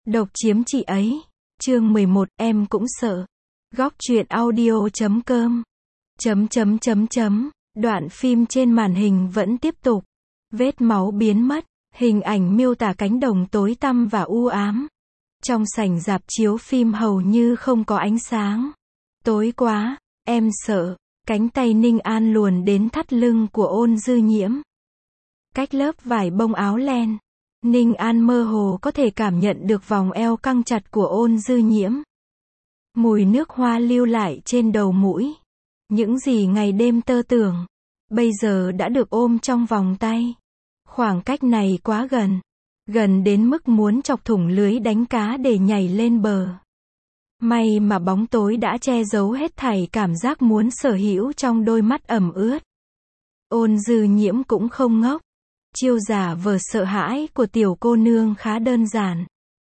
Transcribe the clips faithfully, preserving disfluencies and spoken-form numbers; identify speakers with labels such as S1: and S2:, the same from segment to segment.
S1: Độc chiếm chị ấy. Chương mười một, em cũng sợ. Góc truyện audio chấm com. Chấm chấm chấm chấm. Đoạn phim trên màn hình vẫn tiếp tục. Vết máu biến mất. Hình ảnh miêu tả cánh đồng tối tăm và u ám. Trong sảnh rạp chiếu phim hầu như không có ánh sáng. Tối quá, em sợ. Cánh tay Ninh An luồn đến thắt lưng của Ôn Dư Nhiễm. Cách lớp vải bông áo len, Ninh An mơ hồ có thể cảm nhận được vòng eo căng chặt của Ôn Dư Nhiễm. Mùi nước hoa lưu lại trên đầu mũi. Những gì ngày đêm tơ tưởng, bây giờ đã được ôm trong vòng tay. Khoảng cách này quá gần. Gần đến mức muốn chọc thủng lưới đánh cá để nhảy lên bờ. May mà bóng tối đã che giấu hết thảy cảm giác muốn sở hữu trong đôi mắt ẩm ướt. Ôn Dư Nhiễm cũng không ngốc. Chiêu giả vờ sợ hãi của tiểu cô nương khá đơn giản.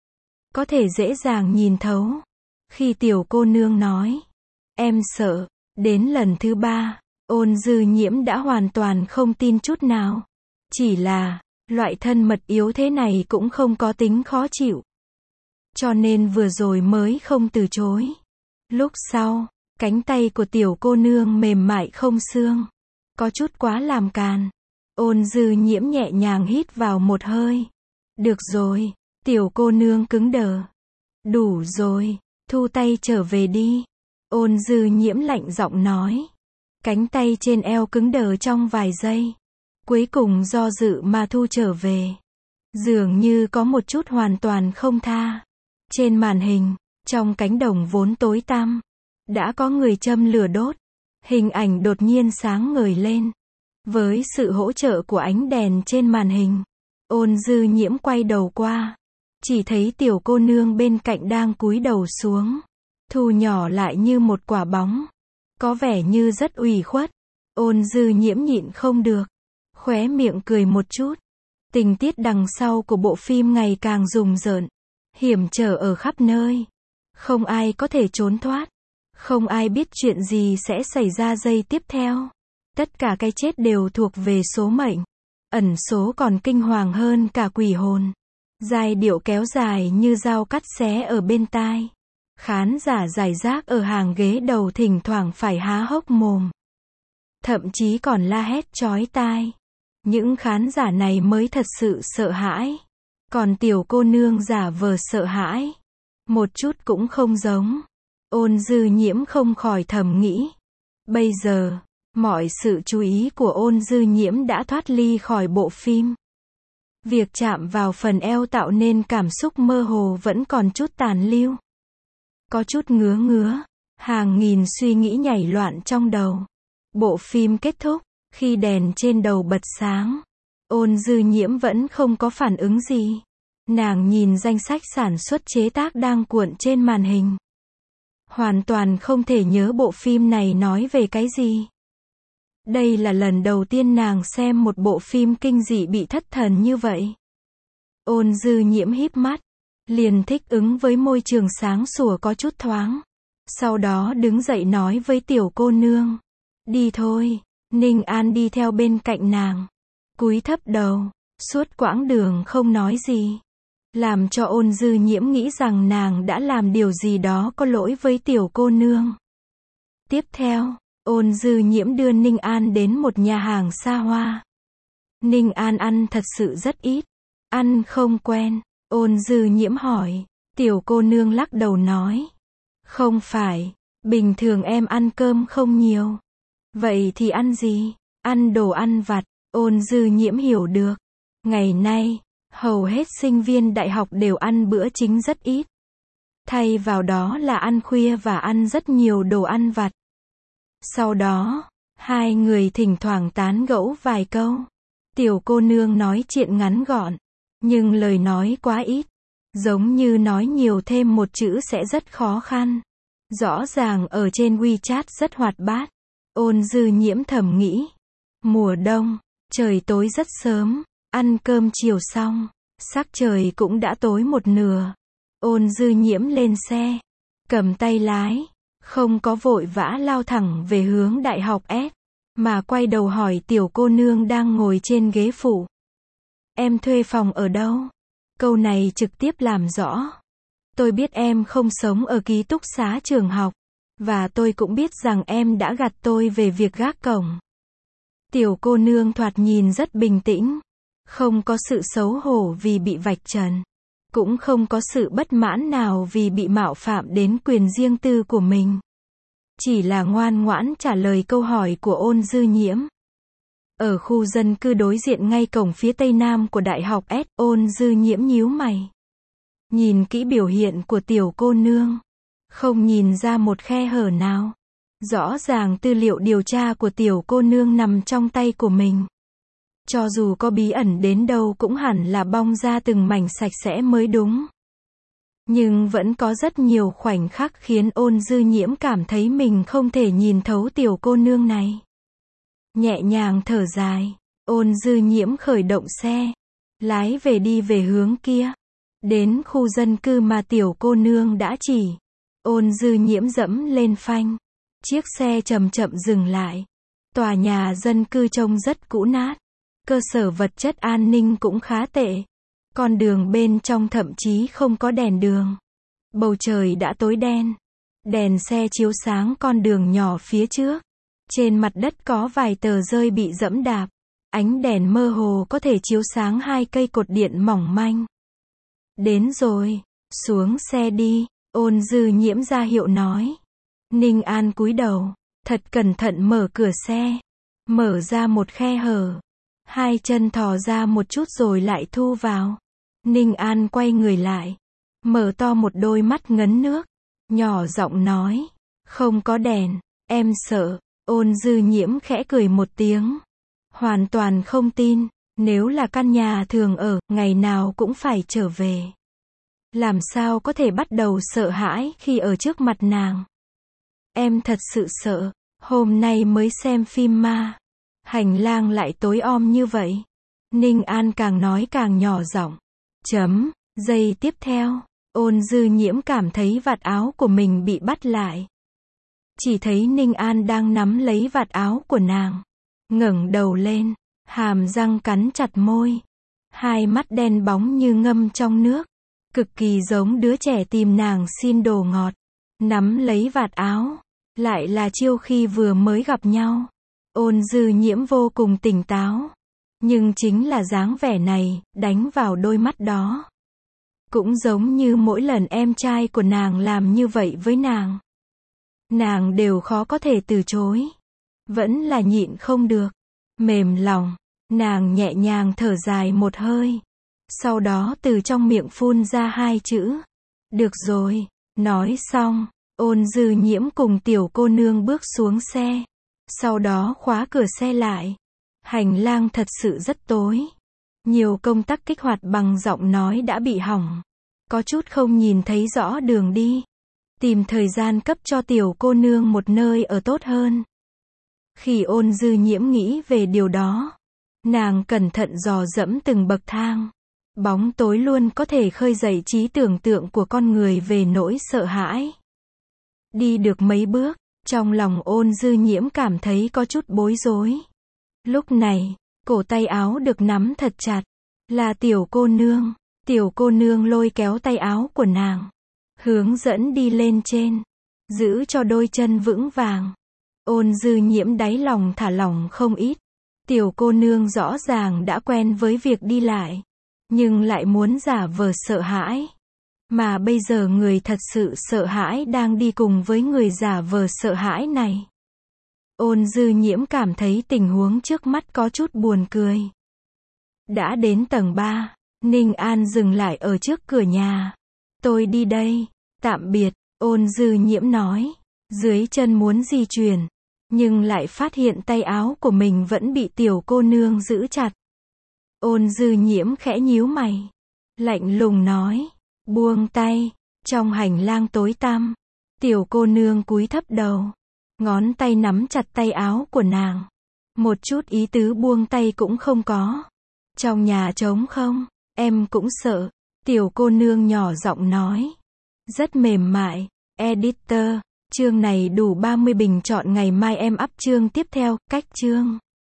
S1: Có thể dễ dàng nhìn thấu. Khi tiểu cô nương nói, em sợ, đến lần thứ ba, Ôn Dư Nhiễm đã hoàn toàn không tin chút nào. Chỉ là, loại thân mật yếu thế này cũng không có tính khó chịu. Cho nên vừa rồi mới không từ chối. Lúc sau, cánh tay của tiểu cô nương mềm mại không xương. Có chút quá làm càn. Ôn Dư Nhiễm nhẹ nhàng hít vào một hơi. Được rồi, tiểu cô nương cứng đờ. Đủ rồi, thu tay trở về đi. Ôn Dư Nhiễm lạnh giọng nói. Cánh tay trên eo cứng đờ trong vài giây. Cuối cùng do dự mà thu trở về. Dường như có một chút hoàn toàn không tha. Trên màn hình, trong cánh đồng vốn tối tăm, đã có người châm lửa đốt. Hình ảnh đột nhiên sáng ngời lên. Với sự hỗ trợ của ánh đèn trên màn hình, Ôn Dư Nhiễm quay đầu qua. Chỉ thấy tiểu cô nương bên cạnh đang cúi đầu xuống. Thu nhỏ lại như một quả bóng. Có vẻ như rất ủy khuất. Ôn Dư Nhiễm nhịn không được. Khóe miệng cười một chút. Tình tiết đằng sau của bộ phim ngày càng rùng rợn. Hiểm trở ở khắp nơi. Không ai có thể trốn thoát. Không ai biết chuyện gì sẽ xảy ra giây tiếp theo. Tất cả cái chết đều thuộc về số mệnh. Ẩn số còn kinh hoàng hơn cả quỷ hồn. Giai điệu kéo dài như dao cắt xé ở bên tai. Khán giả rải rác ở hàng ghế đầu thỉnh thoảng phải há hốc mồm. Thậm chí còn la hét chói tai. Những khán giả này mới thật sự sợ hãi. Còn tiểu cô nương giả vờ sợ hãi. Một chút cũng không giống. Ôn Dư Nhiễm không khỏi thầm nghĩ. Bây giờ, mọi sự chú ý của Ôn Dư Nhiễm đã thoát ly khỏi bộ phim. Việc chạm vào phần eo tạo nên cảm xúc mơ hồ vẫn còn chút tàn lưu. Có chút ngứa ngứa. Hàng nghìn suy nghĩ nhảy loạn trong đầu. Bộ phim kết thúc. Khi đèn trên đầu bật sáng, Ôn Dư Nhiễm vẫn không có phản ứng gì. Nàng nhìn danh sách sản xuất chế tác đang cuộn trên màn hình. Hoàn toàn không thể nhớ bộ phim này nói về cái gì. Đây là lần đầu tiên nàng xem một bộ phim kinh dị bị thất thần như vậy. Ôn Dư Nhiễm híp mắt, liền thích ứng với môi trường sáng sủa có chút thoáng. Sau đó đứng dậy nói với tiểu cô nương. Đi thôi. Ninh An đi theo bên cạnh nàng. Cúi thấp đầu. Suốt quãng đường không nói gì. Làm cho Ôn Dư Nhiễm nghĩ rằng nàng đã làm điều gì đó có lỗi với tiểu cô nương. Tiếp theo, Ôn Dư Nhiễm đưa Ninh An đến một nhà hàng xa hoa. Ninh An ăn thật sự rất ít. Ăn không quen. Ôn Dư Nhiễm hỏi. Tiểu cô nương lắc đầu nói. Không phải. Bình thường em ăn cơm không nhiều. Vậy thì ăn gì? Ăn đồ ăn vặt. Ôn Dư Nhiễm hiểu được. Ngày nay, hầu hết sinh viên đại học đều ăn bữa chính rất ít. Thay vào đó là ăn khuya và ăn rất nhiều đồ ăn vặt. Sau đó, hai người thỉnh thoảng tán gẫu vài câu. Tiểu cô nương nói chuyện ngắn gọn, nhưng lời nói quá ít. Giống như nói nhiều thêm một chữ sẽ rất khó khăn. Rõ ràng ở trên WeChat rất hoạt bát. Ôn Dư Nhiễm thầm nghĩ. Mùa đông, trời tối rất sớm, ăn cơm chiều xong, sắc trời cũng đã tối một nửa. Ôn Dư Nhiễm lên xe, cầm tay lái, không có vội vã lao thẳng về hướng đại học S, mà quay đầu hỏi tiểu cô nương đang ngồi trên ghế phụ. Em thuê phòng ở đâu? Câu này trực tiếp làm rõ Tôi biết em không sống ở ký túc xá trường học. Và tôi cũng biết rằng em đã gạt tôi về việc gác cổng. Tiểu cô nương thoạt nhìn rất bình tĩnh. Không có sự xấu hổ vì bị vạch trần. Cũng không có sự bất mãn nào vì bị mạo phạm đến quyền riêng tư của mình. Chỉ là ngoan ngoãn trả lời câu hỏi của Ôn Dư Nhiễm. Ở khu dân cư đối diện ngay cổng phía tây nam của Đại học S, Ôn Dư Nhiễm nhíu mày. Nhìn kỹ biểu hiện của tiểu cô nương. Không nhìn ra một khe hở nào. Rõ ràng tư liệu điều tra của tiểu cô nương nằm trong tay của mình. Cho dù có bí ẩn đến đâu cũng hẳn là bong ra từng mảnh sạch sẽ mới đúng. Nhưng vẫn có rất nhiều khoảnh khắc khiến Ôn Dư Nhiễm cảm thấy mình không thể nhìn thấu tiểu cô nương này. Nhẹ nhàng thở dài, Ôn Dư Nhiễm khởi động xe, lái về đi về hướng kia. Đến khu dân cư mà tiểu cô nương đã chỉ. Ôn Dư Nhiễm dẫm lên phanh. Chiếc xe chậm chậm dừng lại. Tòa nhà dân cư trông rất cũ nát. Cơ sở vật chất an ninh cũng khá tệ. Con đường bên trong thậm chí không có đèn đường. Bầu trời đã tối đen. Đèn xe chiếu sáng con đường nhỏ phía trước. Trên mặt đất có vài tờ rơi bị dẫm đạp. Ánh đèn mơ hồ có thể chiếu sáng hai cây cột điện mỏng manh. Đến rồi, xuống xe đi, Ôn Dư Nhiễm ra hiệu nói. Ninh An cúi đầu, thật cẩn thận mở cửa xe. Mở ra một khe hở. Hai chân thò ra một chút rồi lại thu vào. Ninh An quay người lại. Mở to một đôi mắt ngấn nước. Nhỏ giọng nói. Không có đèn, em sợ. Ôn Dư Nhiễm khẽ cười một tiếng. Hoàn toàn không tin. Nếu là căn nhà thường ở, ngày nào cũng phải trở về. Làm sao có thể bắt đầu sợ hãi khi ở trước mặt nàng. Em thật sự sợ. Hôm nay mới xem phim ma. Hành lang lại tối om như vậy. Ninh An càng nói càng nhỏ giọng. Chấm, giây tiếp theo, Ôn Dư Nhiễm cảm thấy vạt áo của mình bị bắt lại. Chỉ thấy Ninh An đang nắm lấy vạt áo của nàng. Ngẩng đầu lên, hàm răng cắn chặt môi. Hai mắt đen bóng như ngâm trong nước. Cực kỳ giống đứa trẻ tìm nàng xin đồ ngọt. Nắm lấy vạt áo. Lại là chiêu khi vừa mới gặp nhau. Ôn Dư Nhiễm vô cùng tỉnh táo. Nhưng chính là dáng vẻ này, đánh vào đôi mắt đó. Cũng giống như mỗi lần em trai của nàng làm như vậy với nàng. Nàng đều khó có thể từ chối. Vẫn là nhịn không được. Mềm lòng, nàng nhẹ nhàng thở dài một hơi. Sau đó từ trong miệng phun ra hai chữ. Được rồi, nói xong, Ôn Dư Nhiễm cùng tiểu cô nương bước xuống xe. Sau đó khóa cửa xe lại. Hành lang thật sự rất tối. Nhiều công tắc kích hoạt bằng giọng nói đã bị hỏng. Có chút không nhìn thấy rõ đường đi. Tìm thời gian cấp cho tiểu cô nương một nơi ở tốt hơn. Khi Ôn Dư Nhiễm nghĩ về điều đó, nàng cẩn thận dò dẫm từng bậc thang. Bóng tối luôn có thể khơi dậy trí tưởng tượng của con người về nỗi sợ hãi. Đi được mấy bước, trong lòng Ôn Dư Nhiễm cảm thấy có chút bối rối. Lúc này, cổ tay áo được nắm thật chặt. Là tiểu cô nương. Tiểu cô nương lôi kéo tay áo của nàng. Hướng dẫn đi lên trên. Giữ cho đôi chân vững vàng. Ôn Dư Nhiễm đáy lòng thả lỏng không ít. Tiểu cô nương rõ ràng đã quen với việc đi lại. Nhưng lại muốn giả vờ sợ hãi. Mà bây giờ người thật sự sợ hãi đang đi cùng với người giả vờ sợ hãi này. Ôn Dư Nhiễm cảm thấy tình huống trước mắt có chút buồn cười. Đã đến tầng ba, Ninh An dừng lại ở trước cửa nhà. Tôi đi đây, tạm biệt, Ôn Dư Nhiễm nói. Dưới chân muốn di chuyển, nhưng lại phát hiện tay áo của mình vẫn bị tiểu cô nương giữ chặt. Ôn Dư Nhiễm khẽ nhíu mày. Lạnh lùng nói. Buông tay. Trong hành lang tối tăm, tiểu cô nương cúi thấp đầu. Ngón tay nắm chặt tay áo của nàng. Một chút ý tứ buông tay cũng không có. Trong nhà trống không, em cũng sợ. Tiểu cô nương nhỏ giọng nói. Rất mềm mại. Editor, chương này đủ ba mươi bình chọn, ngày mai em up chương tiếp theo. Cách chương